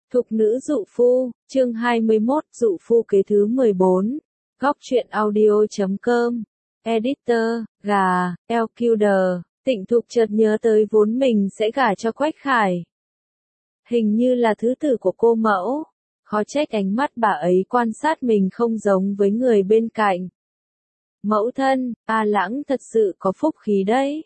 Thục nữ dụ phu, chương 21, dụ phu kế thứ 14. Góc truyện audio.com. Editor, gà, LQD. Tịnh Thục chợt nhớ tới vốn mình sẽ gả cho Quách Khải. Hình như là thứ tử của cô mẫu. Khó trách ánh mắt bà ấy quan sát mình không giống với người bên cạnh. Mẫu thân, A Lãng thật sự có phúc khí đấy.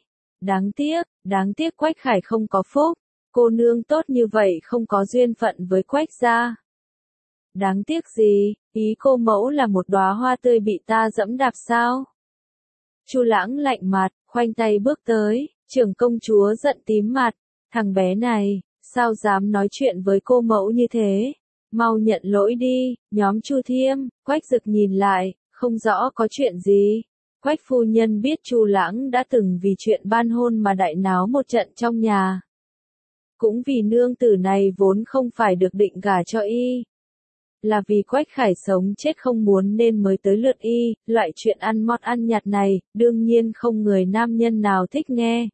Đáng tiếc Quách Khải không có phúc. Cô nương tốt như vậy không có duyên phận với Quách gia. Đáng tiếc gì, ý cô mẫu là một đóa hoa tươi bị ta dẫm đạp sao? Chu Lãng lạnh mặt, khoanh tay bước tới, trưởng công chúa giận tím mặt, thằng bé này, sao dám nói chuyện với cô mẫu như thế? Mau nhận lỗi đi, nhóm Chu Thiêm. Quách Dực nhìn lại, không rõ có chuyện gì. Quách phu nhân biết Chu Lãng đã từng vì chuyện ban hôn mà đại náo một trận trong nhà. Cũng vì nương tử này vốn không phải được định gả cho y. Là vì Quách Khải sống chết không muốn nên mới tới lượt y, loại chuyện ăn mót ăn nhặt này, đương nhiên không người nam nhân nào thích nghe.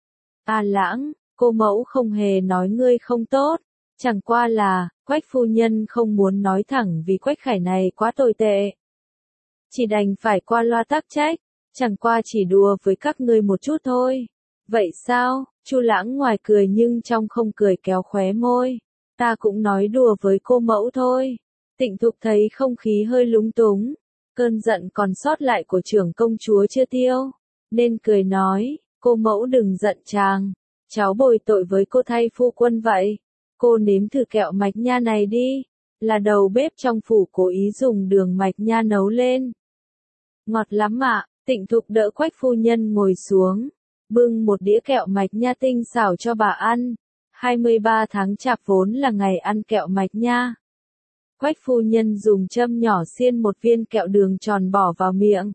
A Lãng, cô mẫu không hề nói ngươi không tốt, chẳng qua là, Quách phu nhân không muốn nói thẳng vì Quách Khải này quá tồi tệ. Chỉ đành phải qua loa tác trách, chẳng qua chỉ đùa với các ngươi một chút thôi. Vậy sao? Chu Lãng ngoài cười nhưng trong không cười kéo khóe môi. Ta cũng nói đùa với cô mẫu thôi. Tịnh Thục thấy không khí hơi lúng túng. Cơn giận còn sót lại của trưởng công chúa chưa tiêu. Nên cười nói, cô mẫu đừng giận chàng. Cháu bồi tội với cô thay phu quân vậy. Cô nếm thử kẹo mạch nha này đi. Là đầu bếp trong phủ cố ý dùng đường mạch nha nấu lên. Ngọt lắm ạ. Tịnh Thục đỡ Quách phu nhân ngồi xuống. Bưng một đĩa kẹo mạch nha tinh xảo cho bà ăn. 23 tháng Chạp vốn là ngày ăn kẹo mạch nha. Quách phu nhân dùng châm nhỏ xiên một viên kẹo đường tròn bỏ vào miệng.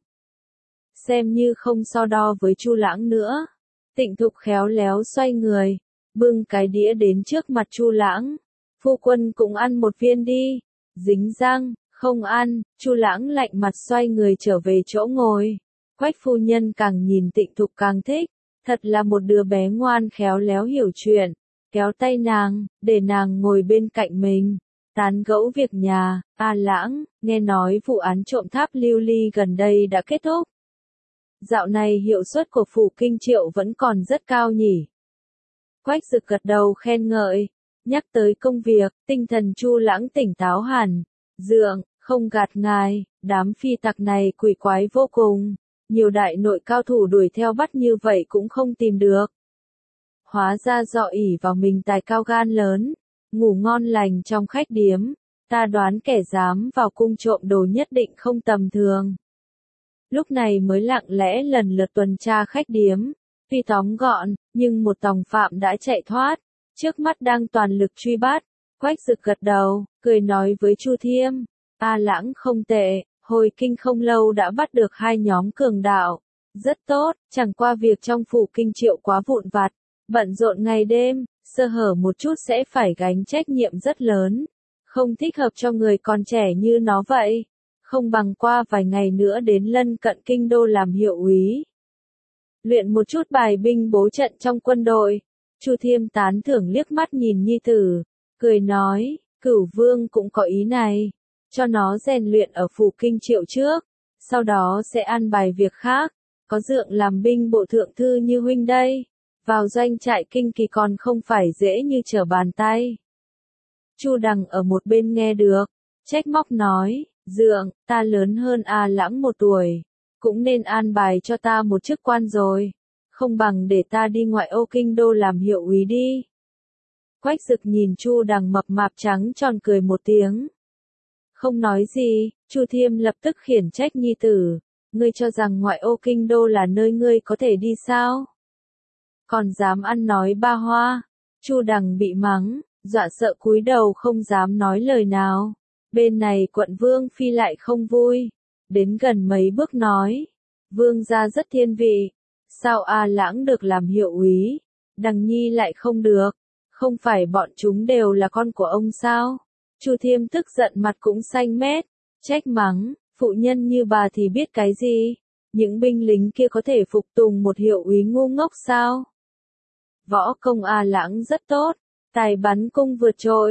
Xem như không so đo với Chu Lãng nữa. Tịnh Thục khéo léo xoay người, bưng cái đĩa đến trước mặt Chu Lãng. Phu quân cũng ăn một viên đi. Dính răng, không ăn. Chu Lãng lạnh mặt xoay người trở về chỗ ngồi. Quách phu nhân càng nhìn Tịnh Thục càng thích. Thật là một đứa bé ngoan khéo léo hiểu chuyện, kéo tay nàng, để nàng ngồi bên cạnh mình, tán gẫu việc nhà. A Lãng, nghe nói vụ án trộm tháp lưu ly gần đây đã kết thúc. Dạo này hiệu suất của phủ Kinh Triệu vẫn còn rất cao nhỉ. Quách Dực gật đầu khen ngợi, nhắc tới công việc, tinh thần Chu Lãng tỉnh táo hẳn. Dượng, không gạt ngài, đám phi tặc này quỷ quái vô cùng. Nhiều đại nội cao thủ đuổi theo bắt như vậy cũng không tìm được. Hóa ra dọ ỉ vào mình tài cao gan lớn, ngủ ngon lành trong khách điếm. Ta đoán kẻ dám vào cung trộm đồ nhất định không tầm thường. Lúc này mới lặng lẽ lần lượt tuần tra khách điếm. Tuy tóm gọn, nhưng một tòng phạm đã chạy thoát. Trước mắt đang toàn lực truy bắt. Quách Dực gật đầu, cười nói với Chu Thiêm. A Lãng không tệ. Hồi kinh không lâu đã bắt được hai nhóm cường đạo. Rất tốt, chẳng qua việc trong phủ Kinh Triệu quá vụn vặt, bận rộn ngày đêm, sơ hở một chút sẽ phải gánh trách nhiệm rất lớn. Không thích hợp cho người còn trẻ như nó vậy. Không bằng qua vài ngày nữa đến lân cận kinh đô làm hiệu úy. Luyện một chút bài binh bố trận trong quân đội. Chu Thiêm tán thưởng liếc mắt nhìn nhi tử, cười nói, Cửu Vương cũng có ý này. Cho nó rèn luyện ở phủ Kinh Triệu trước, sau đó sẽ ăn bài việc khác. Có dượng làm binh bộ thượng thư như huynh đây, vào doanh trại Kinh Kỳ còn không phải dễ như trở bàn tay. Chu Đằng ở một bên nghe được, trách móc nói, dượng, ta lớn hơn A Lãng 1 tuổi, cũng nên an bài cho ta một chức quan rồi, không bằng để ta đi ngoại ô kinh đô làm hiệu úy đi. Quách Dực nhìn Chu Đằng mập mạp trắng tròn cười một tiếng. Không nói gì, Chu Thiêm lập tức khiển trách nhi tử, ngươi cho rằng ngoại ô kinh đô là nơi ngươi có thể đi sao? Còn dám ăn nói ba hoa. Chu Đằng bị mắng, dọa sợ cúi đầu không dám nói lời nào. Bên này quận Vương Phi lại không vui, đến gần mấy bước nói, Vương gia rất thiên vị, sao A Lãng được làm hiệu úy, Đằng nhi lại không được, không phải bọn chúng đều là con của ông sao? Chu Thiêm tức giận mặt cũng xanh mét, trách mắng, phụ nhân như bà thì biết cái gì? Những binh lính kia có thể phục tùng một hiệu úy ngu ngốc sao? Võ công A Lãng rất tốt, tài bắn cung vượt trội,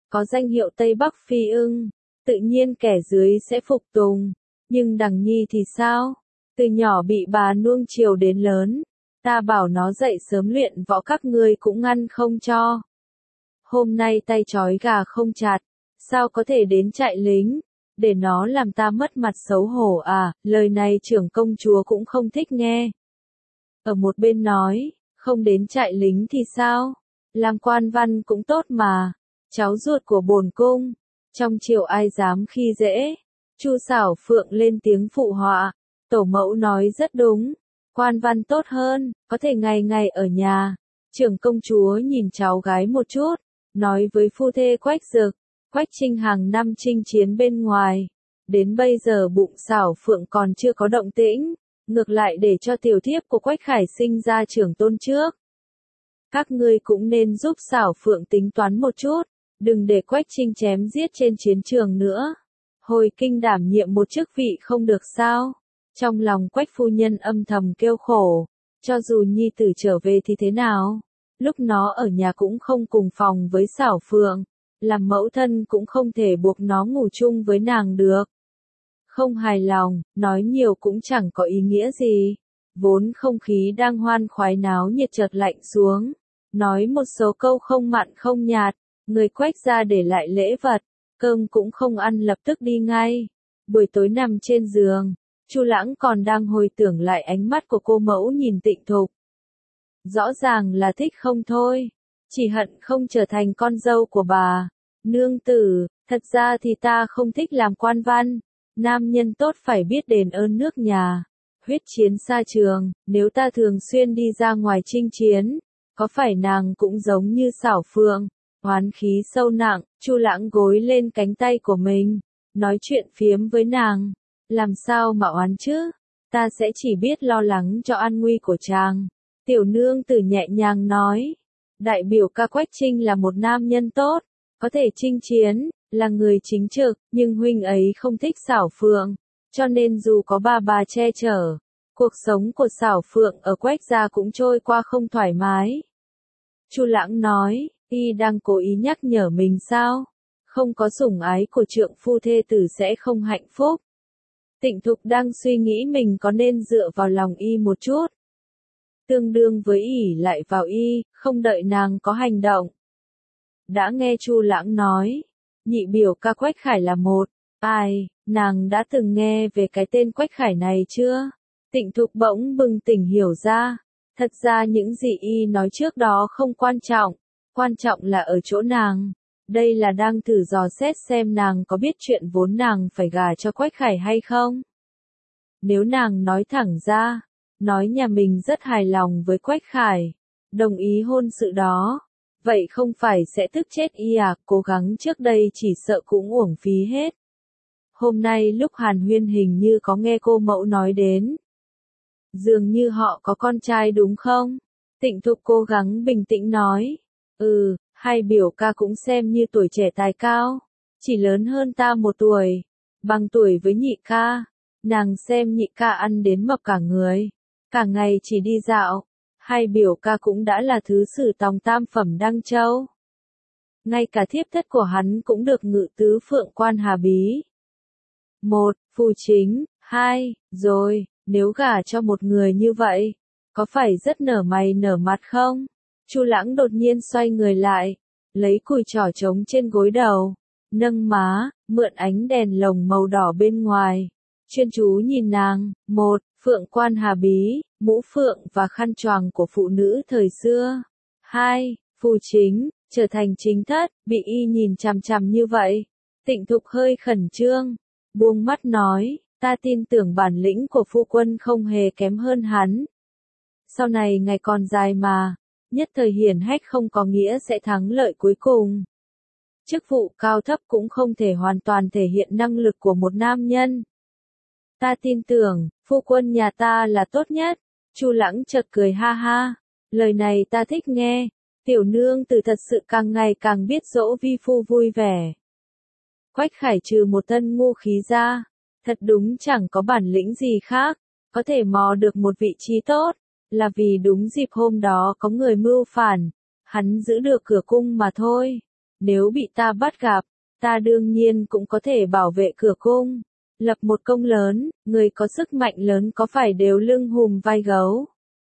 có danh hiệu Tây Bắc Phi ưng, tự nhiên kẻ dưới sẽ phục tùng. Nhưng Đằng Nhi thì sao? Từ nhỏ bị bà nuông chiều đến lớn, ta bảo nó dậy sớm luyện võ các ngươi cũng ngăn không cho. Hôm nay tay trói gà không chặt, sao có thể đến trại lính, để nó làm ta mất mặt xấu hổ à, lời này trưởng công chúa cũng không thích nghe. Ở một bên nói, không đến trại lính thì sao, làm quan văn cũng tốt mà, cháu ruột của bổn cung, trong triều ai dám khi dễ. Chu Xảo Phượng lên tiếng phụ họa, tổ mẫu nói rất đúng, quan văn tốt hơn, có thể ngày ngày ở nhà. Trưởng công chúa nhìn cháu gái một chút, nói với phu thê Quách Dực, Quách Trinh hàng năm chinh chiến bên ngoài, đến bây giờ bụng Xảo Phượng còn chưa có động tĩnh, ngược lại để cho tiểu thiếp của Quách Khải sinh ra trưởng tôn trước. Các ngươi cũng nên giúp Xảo Phượng tính toán một chút, đừng để Quách Trinh chém giết trên chiến trường nữa. Hồi kinh đảm nhiệm một chức vị không được sao? Trong lòng Quách phu nhân âm thầm kêu khổ, cho dù nhi tử trở về thì thế nào? Lúc nó ở nhà cũng không cùng phòng với Xảo Phượng, làm mẫu thân cũng không thể buộc nó ngủ chung với nàng được. Không hài lòng, nói nhiều cũng chẳng có ý nghĩa gì. Vốn không khí đang hoan khoái náo nhiệt chợt lạnh xuống, nói một số câu không mặn không nhạt, người Quách ra để lại lễ vật, cơm cũng không ăn lập tức đi ngay. Buổi tối nằm trên giường, Chu Lãng còn đang hồi tưởng lại ánh mắt của cô mẫu nhìn Tịnh Thục. Rõ ràng là thích không thôi, chỉ hận không trở thành con dâu của bà. Nương tử, thật ra thì ta không thích làm quan văn, nam nhân tốt phải biết đền ơn nước nhà. Huyết chiến xa trường, nếu ta thường xuyên đi ra ngoài chinh chiến, có phải nàng cũng giống như Xảo Phượng? Oán khí sâu nặng, Chu Lãng gối lên cánh tay của mình, nói chuyện phiếm với nàng. Làm sao mà oán chứ? Ta sẽ chỉ biết lo lắng cho an nguy của chàng. Tiểu nương tử nhẹ nhàng nói. Đại biểu ca Quách Trinh là một nam nhân tốt, có thể chinh chiến, là người chính trực, nhưng huynh ấy không thích Xảo Phượng, cho nên dù có bà che chở, cuộc sống của Xảo Phượng ở Quách gia cũng trôi qua không thoải mái. Chu Lãng nói, y đang cố ý nhắc nhở mình sao? Không có sủng ái của trượng phu thê tử sẽ không hạnh phúc. Tịnh Thục đang suy nghĩ mình có nên dựa vào lòng y một chút, tương đương với ỷ lại vào y, không đợi nàng có hành động. Đã nghe Chu Lãng nói, nhị biểu ca Quách Khải là một, ai, nàng đã từng nghe về cái tên Quách Khải này chưa? Tịnh Thục bỗng bừng tỉnh hiểu ra, thật ra những gì y nói trước đó không quan trọng là ở chỗ nàng. Đây là đang thử dò xét xem nàng có biết chuyện vốn nàng phải gả cho Quách Khải hay không. Nếu nàng nói thẳng ra, nói nhà mình rất hài lòng với Quách Khải, đồng ý hôn sự đó, vậy không phải sẽ tức chết y à, cố gắng trước đây chỉ sợ cũng uổng phí hết. Hôm nay lúc hàn huyên hình như có nghe cô mẫu nói đến. Dường như họ có con trai đúng không? Tịnh Thục cố gắng bình tĩnh nói. Hai biểu ca cũng xem như tuổi trẻ tài cao, chỉ lớn hơn ta một tuổi, bằng tuổi với nhị ca. Nàng xem nhị ca ăn đến mập cả người, cả ngày chỉ đi dạo. Hai biểu ca cũng đã là thứ sử tòng tam phẩm Đăng Châu. Ngay cả thiếp thất của hắn cũng được ngự tứ phượng quan Hà Bí. 1. Phù chính. 2. Rồi, nếu gả cho một người như vậy, có phải rất nở mày nở mặt không? Chu Lãng đột nhiên xoay người lại, lấy cùi trỏ trống trên gối đầu, nâng má, mượn ánh đèn lồng màu đỏ bên ngoài, chuyên chú nhìn nàng. 1. Phượng quan Hà Bí, mũ phượng và khăn choàng của phụ nữ thời xưa. 2. Phù chính, trở thành chính thất, bị y nhìn chằm chằm như vậy. Tịnh Thục hơi khẩn trương, buông mắt nói, ta tin tưởng bản lĩnh của phu quân không hề kém hơn hắn. Sau này ngày còn dài mà, nhất thời hiển hách không có nghĩa sẽ thắng lợi cuối cùng. Chức vụ cao thấp cũng không thể hoàn toàn thể hiện năng lực của một nam nhân. Ta tin tưởng, phu quân nhà ta là tốt nhất. Chu Lãng chợt cười ha ha, lời này ta thích nghe, tiểu nương tử thật sự càng ngày càng biết dỗ vi phu vui vẻ. Quách Khải trừ một thân ngu khí ra, thật đúng chẳng có bản lĩnh gì khác, có thể mò được một vị trí tốt, là vì đúng dịp hôm đó có người mưu phản, hắn giữ được cửa cung mà thôi. nếu bị ta bắt gặp, ta đương nhiên cũng có thể bảo vệ cửa cung, lập một công lớn, người có sức mạnh lớn có phải đều lưng hùm vai gấu.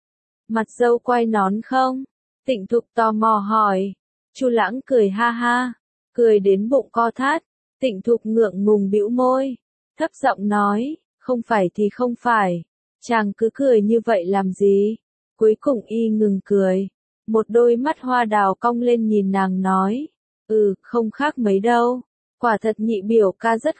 Mặt dâu quay nón không? Tịnh Thục tò mò hỏi. Chu Lãng cười ha ha, cười đến bụng co thắt. Tịnh Thục ngượng ngùng bĩu môi, thấp giọng nói, không phải thì không phải, chàng cứ cười như vậy làm gì? Cuối cùng y ngừng cười, một đôi mắt hoa đào cong lên nhìn nàng nói, không khác mấy đâu, quả thật nhị biểu ca rất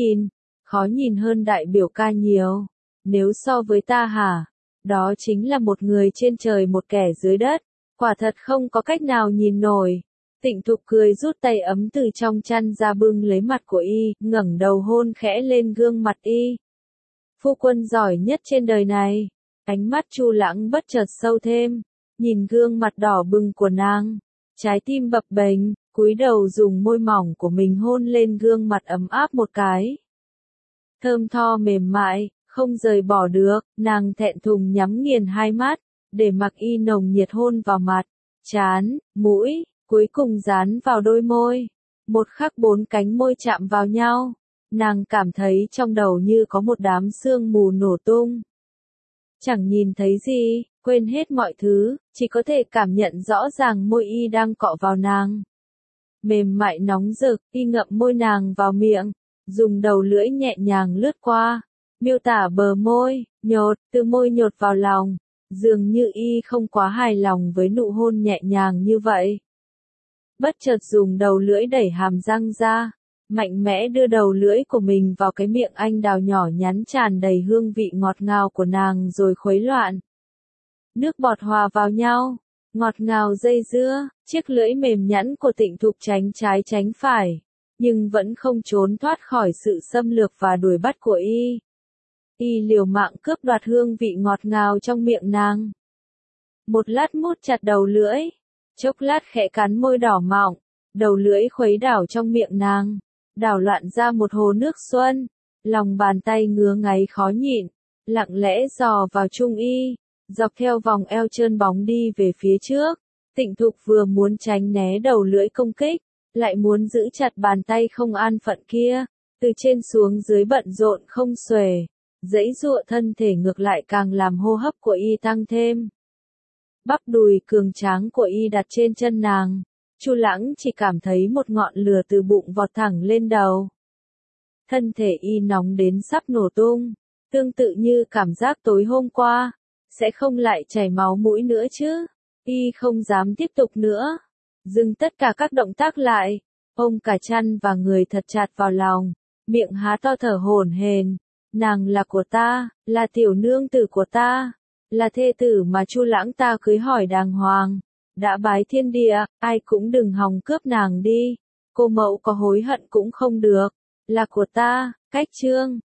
khó nhìn hơn đại biểu ca nhiều, nếu so với ta hả, đó chính là một người trên trời một kẻ dưới đất, quả thật không có cách nào nhìn nổi. Tịnh Thục cười rút tay ấm từ trong chăn ra bưng lấy mặt của y, ngẩng đầu hôn khẽ lên gương mặt y. Phu quân giỏi nhất trên đời này. Ánh mắt Chu Lãng bất chợt sâu thêm, nhìn gương mặt đỏ bừng của nàng, trái tim bập bềnh, cúi đầu dùng môi mỏng của mình hôn lên gương mặt ấm áp một cái. Thơm tho mềm mại, không rời bỏ được, nàng thẹn thùng nhắm nghiền hai mắt, để mặc y nồng nhiệt hôn vào mặt, trán, mũi, cuối cùng dán vào đôi môi. Một khắc bốn cánh môi chạm vào nhau, nàng cảm thấy trong đầu như có một đám sương mù nổ tung. Chẳng nhìn thấy gì, quên hết mọi thứ, chỉ có thể cảm nhận rõ ràng môi y đang cọ vào nàng. Mềm mại nóng rực, y ngậm môi nàng vào miệng, dùng đầu lưỡi nhẹ nhàng lướt qua, miêu tả bờ môi, nhột, từ môi nhột vào lòng, dường như y không quá hài lòng với nụ hôn nhẹ nhàng như vậy. Bất chợt dùng đầu lưỡi đẩy hàm răng ra, mạnh mẽ đưa đầu lưỡi của mình vào cái miệng anh đào nhỏ nhắn tràn đầy hương vị ngọt ngào của nàng rồi khuấy loạn. Nước bọt hòa vào nhau, ngọt ngào dây dưa, chiếc lưỡi mềm nhẵn của Tịnh Thục tránh trái tránh phải, nhưng vẫn không trốn thoát khỏi sự xâm lược và đuổi bắt của y. Y liều mạng cướp đoạt hương vị ngọt ngào trong miệng nàng. Một lát mút chặt đầu lưỡi, chốc lát khẽ cắn môi đỏ mọng, đầu lưỡi khuấy đảo trong miệng nàng, đảo loạn ra một hồ nước xuân, lòng bàn tay ngứa ngáy khó nhịn, lặng lẽ dò vào trung y, dọc theo vòng eo trơn bóng đi về phía trước. Tịnh Thục vừa muốn tránh né đầu lưỡi công kích, lại muốn giữ chặt bàn tay không an phận kia, từ trên xuống dưới bận rộn không xuể, giãy giụa thân thể ngược lại càng làm hô hấp của y tăng thêm. Bắp đùi cường tráng của y đặt trên chân nàng, Chu Lãng chỉ cảm thấy một ngọn lửa từ bụng vọt thẳng lên đầu. Thân thể y nóng đến sắp nổ tung, tương tự như cảm giác tối hôm qua, sẽ không lại chảy máu mũi nữa chứ. Y không dám tiếp tục nữa, dừng tất cả các động tác lại, ôm cả chăn và người thật chặt vào lòng, miệng há to thở hổn hển. Nàng là của ta, là tiểu nương tử của ta, là thê tử mà Chu Lãng ta cưới hỏi đàng hoàng, đã bái thiên địa, ai cũng đừng hòng cướp nàng đi, cô mẫu có hối hận cũng không được, là của ta. Cách chương